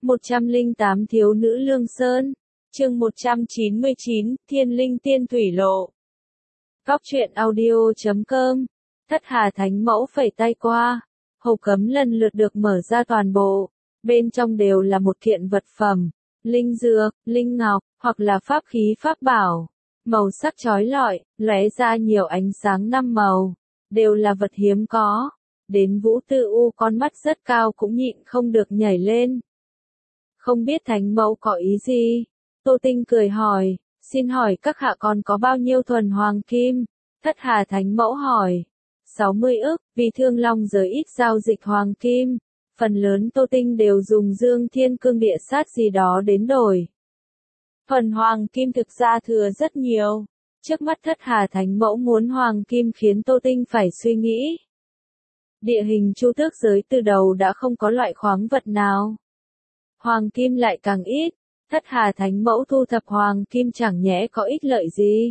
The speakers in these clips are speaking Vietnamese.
108 Thiếu nữ Lương Sơn. Chương 199, Thiên linh tiên thủy lộ. Góc truyện audio.com. Thất Hà Thánh Mẫu phẩy tay qua, hộp cấm lần lượt được mở ra toàn bộ. Bên trong đều là một kiện vật phẩm, linh dược, linh ngọc, hoặc là pháp khí pháp bảo. Màu sắc chói lọi, lóe ra nhiều ánh sáng năm màu, đều là vật hiếm có. Đến Vũ Tư U con mắt rất cao cũng nhịn không được nhảy lên. Không biết Thánh Mẫu có ý gì? Tô Tinh cười hỏi, xin hỏi các hạ còn có bao nhiêu thuần hoàng kim? Thất Hà Thánh Mẫu hỏi. 60 ức, vì Thương Long giới ít giao dịch hoàng kim. Phần lớn Tô Tinh đều dùng Dương Thiên Cương Địa Sát gì đó đến đổi. Phần hoàng kim thực ra thừa rất nhiều. Trước mắt Thất Hà Thánh Mẫu muốn hoàng kim khiến Tô Tinh phải suy nghĩ. Địa hình Chu Tước giới từ đầu đã không có loại khoáng vật nào. Hoàng kim lại càng ít. Thất Hà Thánh Mẫu thu thập hoàng kim chẳng nhẽ có ích lợi gì.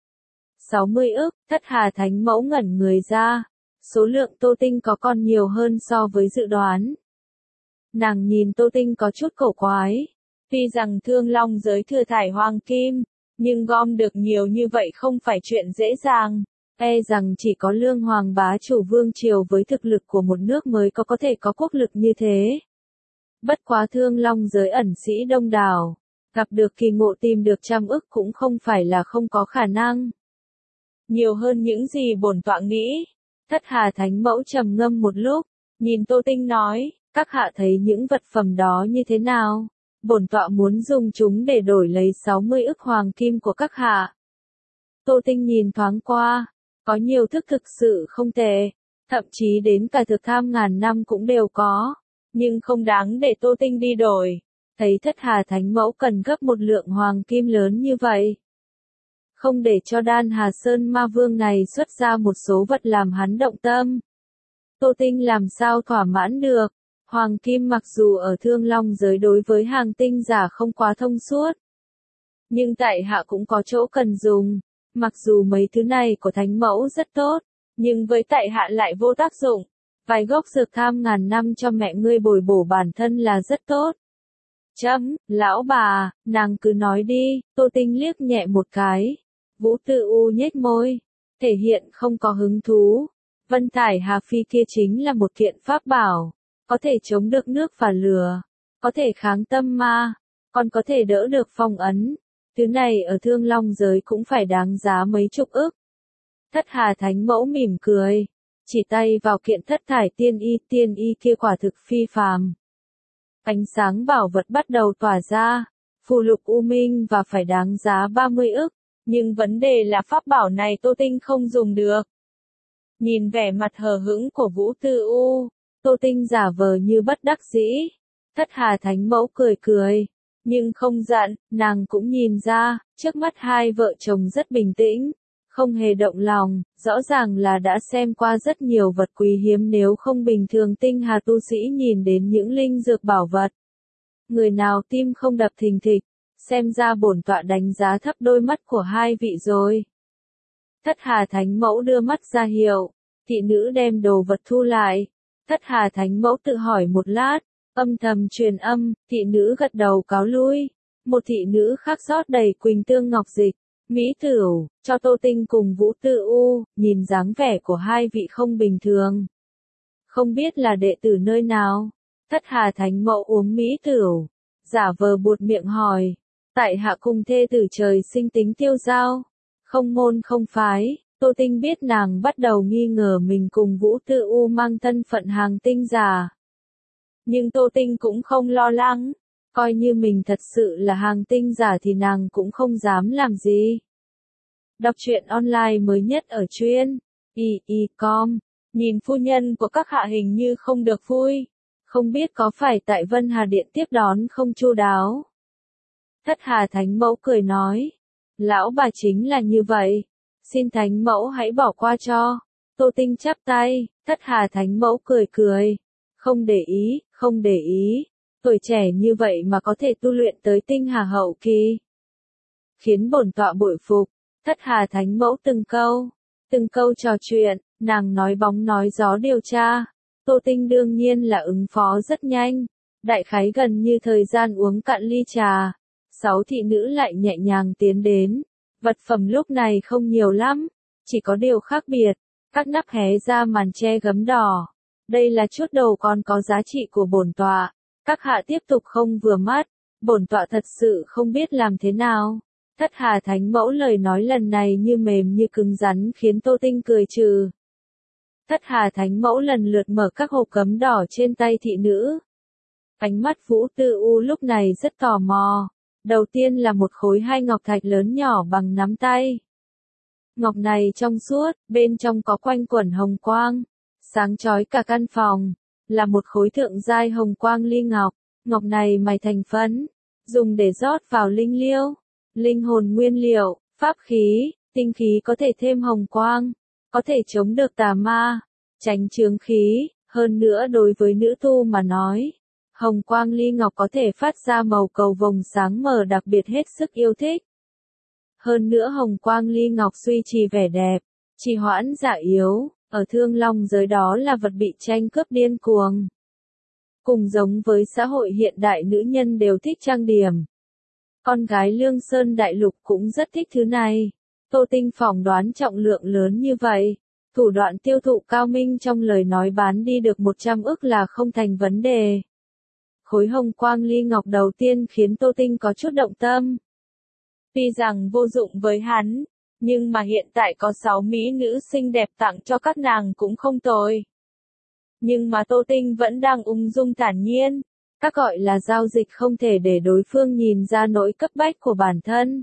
60 ức, Thất Hà Thánh Mẫu ngẩn người ra. Số lượng Tô Tinh có còn nhiều hơn so với dự đoán. Nàng nhìn Tô Tinh có chút cổ quái. Tuy rằng Thương Long giới thừa thải hoàng kim, nhưng gom được nhiều như vậy không phải chuyện dễ dàng. E rằng chỉ có Lương Hoàng bá chủ vương triều với thực lực của một nước mới có thể có quốc lực như thế. Bất quá Thương Long giới ẩn sĩ đông đảo, gặp được kỳ ngộ tìm được 100 ức cũng không phải là không có khả năng. Nhiều hơn những gì bổn tọa nghĩ. Thất Hà Thánh Mẫu trầm ngâm một lúc, nhìn Tô Tinh nói, các hạ thấy những vật phẩm đó như thế nào? Bổn tọa muốn dùng chúng để đổi lấy 60 ức hoàng kim của các hạ. Tô Tinh nhìn thoáng qua, có nhiều thức thực sự không tệ, thậm chí đến cả thực tham ngàn năm cũng đều có, nhưng không đáng để Tô Tinh đi đổi. Thấy Thất Hà Thánh Mẫu cần gấp một lượng hoàng kim lớn như vậy. Không để cho Đan Hà Sơn Ma Vương này xuất ra một số vật làm hắn động tâm. Tô Tinh làm sao thỏa mãn được, hoàng kim mặc dù ở Thương Long giới đối với hàng tinh giả không quá thông suốt. Nhưng tại hạ cũng có chỗ cần dùng, mặc dù mấy thứ này của Thánh Mẫu rất tốt, nhưng với tại hạ lại vô tác dụng. Vài gốc dược tham ngàn năm cho mẹ ngươi bồi bổ bản thân là rất tốt. Lão bà, nàng cứ nói đi. Tô Tinh liếc nhẹ một cái. Vũ Tư U nhếch môi, thể hiện không có hứng thú. Vân Thải Hà Phi kia chính là một kiện pháp bảo, có thể chống được nước và lửa, có thể kháng tâm ma, còn có thể đỡ được phong ấn. Thứ này ở Thương Long giới cũng phải đáng giá mấy chục ức. Thất Hà Thánh Mẫu mỉm cười, chỉ tay vào kiện thất thải tiên y kia quả thực phi phàm. Ánh sáng bảo vật bắt đầu tỏa ra, phù lục u minh và phải đáng giá 30 ức, nhưng vấn đề là pháp bảo này Tô Tinh không dùng được. Nhìn vẻ mặt hờ hững của Vũ Tư U, Tô Tinh giả vờ như bất đắc dĩ. Thất Hà Thánh Mẫu cười cười, nhưng không giận, nàng cũng nhìn ra, trước mắt hai vợ chồng rất bình tĩnh, không hề động lòng, rõ ràng là đã xem qua rất nhiều vật quý hiếm, nếu không bình thường tinh hà tu sĩ nhìn đến những linh dược bảo vật. Người nào tim không đập thình thịch, xem ra bổn tọa đánh giá thấp đôi mắt của hai vị rồi. Thất Hà Thánh Mẫu đưa mắt ra hiệu, thị nữ đem đồ vật thu lại. Thất Hà Thánh Mẫu tự hỏi một lát, âm thầm truyền âm, thị nữ gật đầu cáo lui. Một thị nữ khác rót đầy quỳnh tương ngọc dịch, mỹ tửu, cho Tô Tinh cùng Vũ Tư U, nhìn dáng vẻ của hai vị không bình thường. Không biết là đệ tử nơi nào? Thất Hà Thánh Mẫu uống mỹ tửu, giả vờ buột miệng hỏi. Tại hạ cùng thê tử trời sinh tính tiêu dao, không môn không phái. Tô Tinh biết nàng bắt đầu nghi ngờ mình cùng Vũ Tư U mang thân phận hàng tinh giả. Nhưng Tô Tinh cũng không lo lắng, coi như mình thật sự là hàng tinh giả thì nàng cũng không dám làm gì. Đọc truyện online mới nhất ở truyện y.com. Nhìn phu nhân của các hạ hình như không được vui, không biết có phải tại Vân Hà Điện tiếp đón không chu đáo. Thất Hà Thánh Mẫu cười nói, lão bà chính là như vậy, xin Thánh Mẫu hãy bỏ qua cho. Tô Tinh chắp tay. Thất Hà Thánh Mẫu cười cười, không để ý, tuổi trẻ như vậy mà có thể tu luyện tới tinh hà hậu kỳ, khiến bổn tọa bội phục. Thất Hà Thánh Mẫu từng câu trò chuyện, nàng nói bóng nói gió điều tra. Tô Tinh đương nhiên là ứng phó rất nhanh, Đại khái gần như thời gian uống cạn ly trà, 6 thị nữ lại nhẹ nhàng tiến đến. Vật phẩm lúc này không nhiều lắm, chỉ có điều khác biệt. Các nắp hé ra màn che gấm đỏ. Đây là chút đồ còn có giá trị của bổn tọa. Các hạ tiếp tục không vừa mắt. Bổn tọa thật sự không biết làm thế nào. Thất Hà Thánh Mẫu lời nói lần này như mềm như cứng rắn khiến Tô Tinh cười trừ. Thất Hà Thánh Mẫu lần lượt mở các hộp gấm đỏ trên tay thị nữ. Ánh mắt Vũ Tư U lúc này rất tò mò. Đầu tiên là một khối hai ngọc thạch lớn nhỏ bằng nắm tay. Ngọc này trong suốt, bên trong có quanh quẩn hồng quang, sáng chói cả căn phòng, là một khối thượng giai hồng quang ly ngọc. Ngọc này mài thành phấn, dùng để rót vào linh liêu, linh hồn nguyên liệu, pháp khí, tinh khí có thể thêm hồng quang, có thể chống được tà ma, tránh chướng khí, hơn nữa đối với nữ tu mà nói. Hồng quang ly ngọc có thể phát ra màu cầu vồng sáng mờ đặc biệt hết sức yêu thích. Hơn nữa hồng quang ly ngọc duy trì vẻ đẹp, trì hoãn dạ yếu, ở Thương Long giới đó là vật bị tranh cướp điên cuồng. Cùng giống với xã hội hiện đại nữ nhân đều thích trang điểm. Con gái Lương Sơn Đại Lục cũng rất thích thứ này. Tô Tinh phỏng đoán trọng lượng lớn như vậy, thủ đoạn tiêu thụ cao minh trong lời nói bán đi được 100 ức là không thành vấn đề. Khối hồng quang ly ngọc đầu tiên khiến Tô Tinh có chút động tâm. Tuy rằng vô dụng với hắn, nhưng mà hiện tại có 6 mỹ nữ xinh đẹp tặng cho các nàng cũng không tồi. Nhưng mà Tô Tinh vẫn đang ung dung thản nhiên, các gọi là giao dịch không thể để đối phương nhìn ra nỗi cấp bách của bản thân.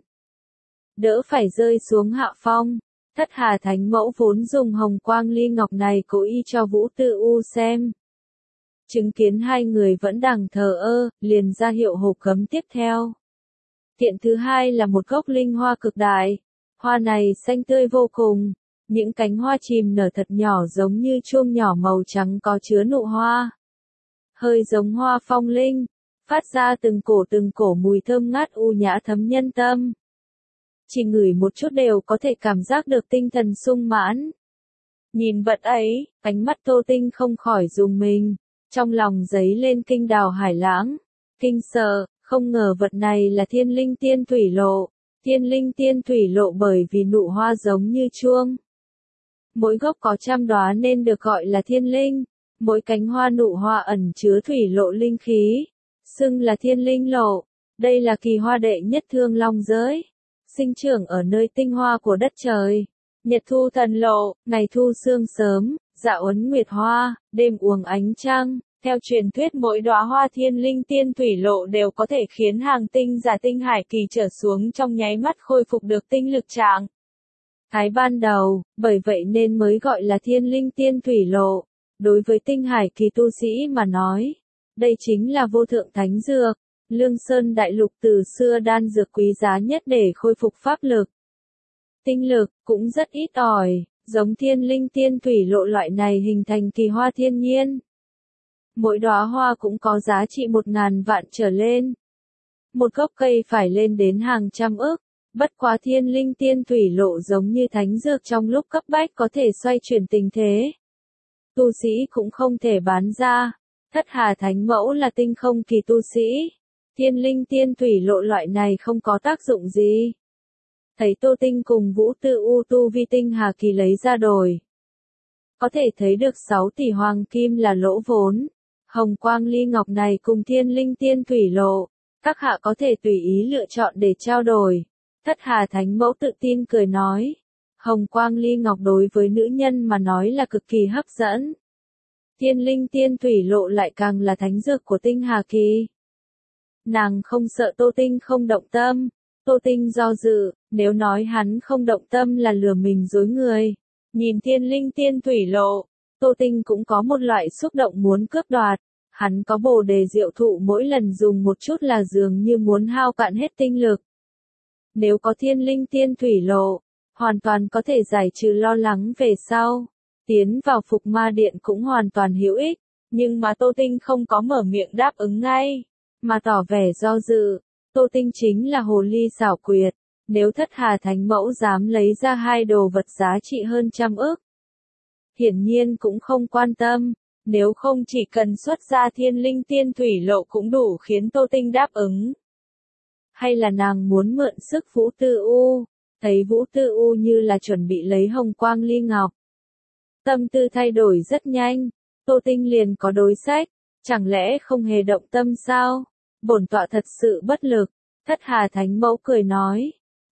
Đỡ phải rơi xuống hạ phong, Thất Hà Thánh Mẫu vốn dùng hồng quang ly ngọc này cố ý cho Vũ Tư U xem. Chứng kiến hai người vẫn đang thờ ơ, liền ra hiệu hộp gấm tiếp theo. Tiện thứ hai là một gốc linh hoa cực đại. Hoa này xanh tươi vô cùng, những cánh hoa chìm nở thật nhỏ giống như chuông nhỏ màu trắng có chứa nụ hoa. Hơi giống hoa phong linh, phát ra từng cổ mùi thơm ngát u nhã thấm nhân tâm. Chỉ ngửi một chút đều có thể cảm giác được tinh thần sung mãn. Nhìn vật ấy, ánh mắt Tô Tinh không khỏi rùng mình, trong lòng dấy lên kinh đào hải lãng. Kinh sợ, không ngờ vật này là thiên linh tiên thủy lộ. Thiên linh tiên thủy lộ bởi vì nụ hoa giống như chuông. Mỗi gốc có 100 đóa nên được gọi là thiên linh. Mỗi cánh hoa nụ hoa ẩn chứa thủy lộ linh khí, xưng là thiên linh lộ. Đây là kỳ hoa đệ nhất Thương Long giới, sinh trưởng ở nơi tinh hoa của đất trời. Nhật thu thần lộ, ngày thu sương sớm, dạ uốn nguyệt hoa, đêm uống ánh trăng. Theo truyền thuyết mỗi đóa hoa thiên linh tiên thủy lộ đều có thể khiến hàng tinh giả tinh hải kỳ trở xuống trong nháy mắt khôi phục được tinh lực trạng thái ban đầu, bởi vậy nên mới gọi là thiên linh tiên thủy lộ. Đối với tinh hải kỳ tu sĩ mà nói, đây chính là vô thượng thánh dược. Lương Sơn Đại Lục từ xưa đan dược quý giá nhất để khôi phục pháp lực. Tinh lực cũng rất ít ỏi, giống thiên linh tiên thủy lộ loại này hình thành kỳ hoa thiên nhiên. Mỗi đóa hoa cũng có giá trị 1.000 vạn trở lên. Một gốc cây phải lên đến hàng trăm ức, bất quá thiên linh tiên thủy lộ giống như thánh dược trong lúc cấp bách có thể xoay chuyển tình thế. Tu sĩ cũng không thể bán ra. Thất Hà Thánh Mẫu là tinh không kỳ tu sĩ. Thiên linh tiên thủy lộ loại này không có tác dụng gì. Thấy Tô Tinh cùng Vũ Tư U tu vi tinh hà kỳ lấy ra đổi. Có thể thấy được 6 tỷ hoàng kim là lỗ vốn. Hồng quang ly ngọc này cùng thiên linh tiên thủy lộ. Các hạ có thể tùy ý lựa chọn để trao đổi. Thất Hà Thánh Mẫu tự tin cười nói. Hồng quang ly ngọc đối với nữ nhân mà nói là cực kỳ hấp dẫn. Thiên linh tiên thủy lộ lại càng là thánh dược của tinh hà kỳ. Nàng không sợ Tô Tinh không động tâm. Tô Tinh do dự, nếu nói hắn không động tâm là lừa mình dối người. Nhìn thiên linh tiên thủy lộ, Tô Tinh cũng có một loại xúc động muốn cướp đoạt. Hắn có bồ đề diệu thụ mỗi lần dùng một chút là dường như muốn hao cạn hết tinh lực. Nếu có thiên linh tiên thủy lộ, hoàn toàn có thể giải trừ lo lắng về sau. Tiến vào Phục Ma Điện cũng hoàn toàn hữu ích, nhưng mà Tô Tinh không có mở miệng đáp ứng ngay, mà tỏ vẻ do dự. Tô Tinh chính là hồ ly xảo quyệt, nếu Thất Hà Thánh Mẫu dám lấy ra hai đồ vật giá trị hơn 100 ức. Hiển nhiên cũng không quan tâm, Nếu không chỉ cần xuất ra thiên linh tiên thủy lộ cũng đủ khiến Tô Tinh đáp ứng. Hay là nàng muốn mượn sức Vũ Tư U, thấy Vũ Tư U như là chuẩn bị lấy hồng quang ly ngọc. Tâm tư thay đổi rất nhanh, Tô Tinh liền có đối sách, chẳng lẽ không hề động tâm sao? Bổn tọa thật sự bất lực, Thất Hà Thánh Mẫu cười nói.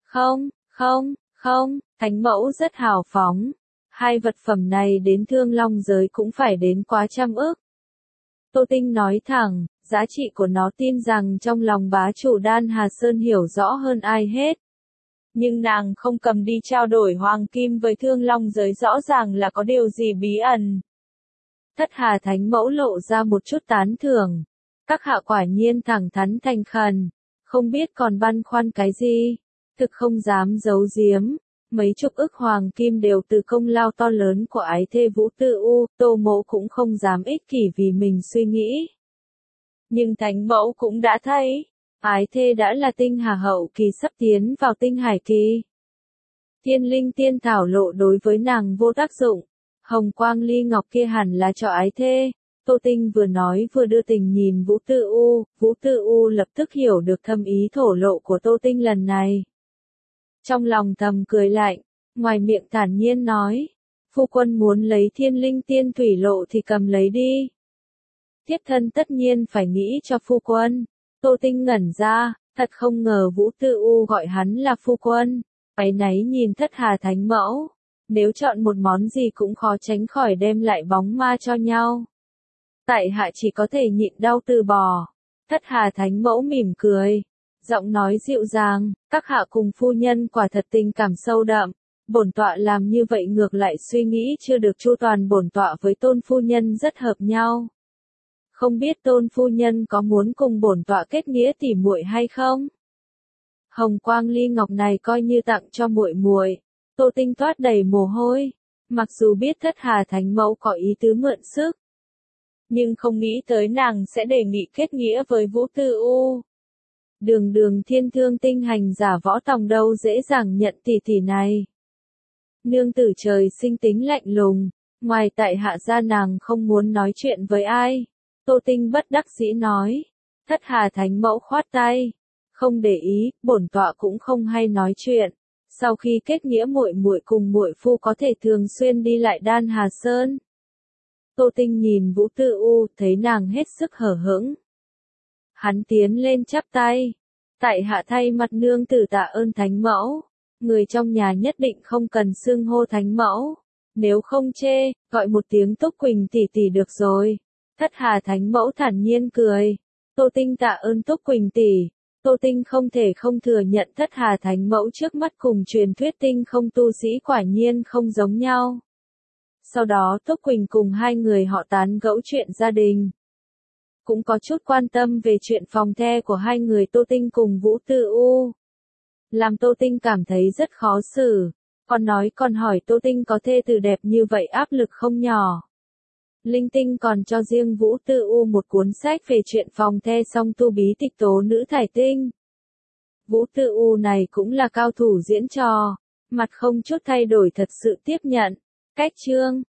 Không, Thánh Mẫu rất hào phóng. Hai vật phẩm này đến Thương Long giới cũng phải đến quá trăm ức. Tô Tinh nói thẳng, giá trị của nó tin rằng trong lòng bá chủ Đan Hà Sơn hiểu rõ hơn ai hết. Nhưng nàng không cầm đi trao đổi hoàng kim với Thương Long giới rõ ràng là có điều gì bí ẩn. Thất Hà Thánh Mẫu lộ ra một chút tán thưởng. Các hạ quả nhiên thẳng thắn thành khẩn, không biết còn băn khoăn cái gì. Thực không dám giấu giếm, mấy chục ức hoàng kim đều từ công lao to lớn của ái thê Vũ Tư U, Tô Mỗ cũng không dám ích kỷ vì mình suy nghĩ. Nhưng Thánh Mẫu cũng đã thấy, ái thê đã là tinh hà hậu kỳ sắp tiến vào tinh hải kỳ. Thiên linh tiên thảo lộ đối với nàng vô tác dụng, hồng quang ly ngọc kia hẳn là cho ái thê. Tô Tinh vừa nói vừa đưa tình nhìn Vũ Tư U lập tức hiểu được thâm ý thổ lộ của Tô Tinh lần này. Trong lòng thầm cười lạnh, ngoài miệng thản nhiên nói, phu quân muốn lấy thiên linh tiên thủy lộ thì cầm lấy đi. Thiếp thân tất nhiên phải nghĩ cho phu quân. Tô Tinh ngẩn ra, thật không ngờ Vũ Tư U gọi hắn là phu quân. Áy náy nhìn Thất Hà Thánh Mẫu, nếu chọn một món gì cũng khó tránh khỏi đem lại bóng ma cho nhau. Tại hạ chỉ có thể nhịn đau từ bỏ. Thất Hà Thánh Mẫu mỉm cười, giọng nói dịu dàng, các hạ cùng phu nhân quả thật tình cảm sâu đậm. Bổn tọa làm như vậy ngược lại suy nghĩ chưa được chu toàn, bổn tọa với Tôn phu nhân rất hợp nhau. Không biết Tôn phu nhân có muốn cùng bổn tọa kết nghĩa tỉ muội hay không? Hồng quang ly ngọc này coi như tặng cho muội muội. Tô Tinh toát đầy mồ hôi, mặc dù biết Thất Hà Thánh Mẫu có ý tứ mượn sức, nhưng không nghĩ tới nàng sẽ đề nghị kết nghĩa với Vũ Tư U. Đường thiên thương tinh hành giả võ tòng đâu dễ dàng nhận tỷ tỷ này. Nương tử trời sinh tính lạnh lùng, ngoài tại hạ ra nàng không muốn nói chuyện với ai. Tô Tinh bất đắc dĩ nói. Thất Hà Thánh Mẫu khoát tay, không để ý, bổn tọa cũng không hay nói chuyện. Sau khi kết nghĩa muội muội cùng muội phu có thể thường xuyên đi lại Đan Hà Sơn. Tô Tinh nhìn Vũ Tư U, thấy nàng hết sức hở hững. Hắn tiến lên chắp tay. Tại hạ thay mặt nương tử tạ ơn Thánh Mẫu. Người trong nhà nhất định không cần xưng hô Thánh Mẫu. Nếu không chê, gọi một tiếng Túc Quỳnh tỷ tỷ được rồi. Thất Hà Thánh Mẫu thản nhiên cười. Tô Tinh tạ ơn Túc Quỳnh tỷ. Tô Tinh không thể không thừa nhận Thất Hà Thánh Mẫu trước mắt cùng truyền thuyết tinh không tu sĩ quả nhiên không giống nhau. Sau đó Túc Quỳnh cùng hai người họ tán gẫu chuyện gia đình. Cũng có chút quan tâm về chuyện phòng the của hai người Tô Tinh cùng Vũ Tư U. Làm Tô Tinh cảm thấy rất khó xử. Còn hỏi Tô Tinh có thê tử đẹp như vậy áp lực không nhỏ. Linh Tinh còn cho riêng Vũ Tư U một cuốn sách về chuyện phòng the song tu bí tịch tố nữ thải tinh. Vũ Tư U này cũng là cao thủ diễn trò, mặt không chút thay đổi thật sự tiếp nhận. Cách chương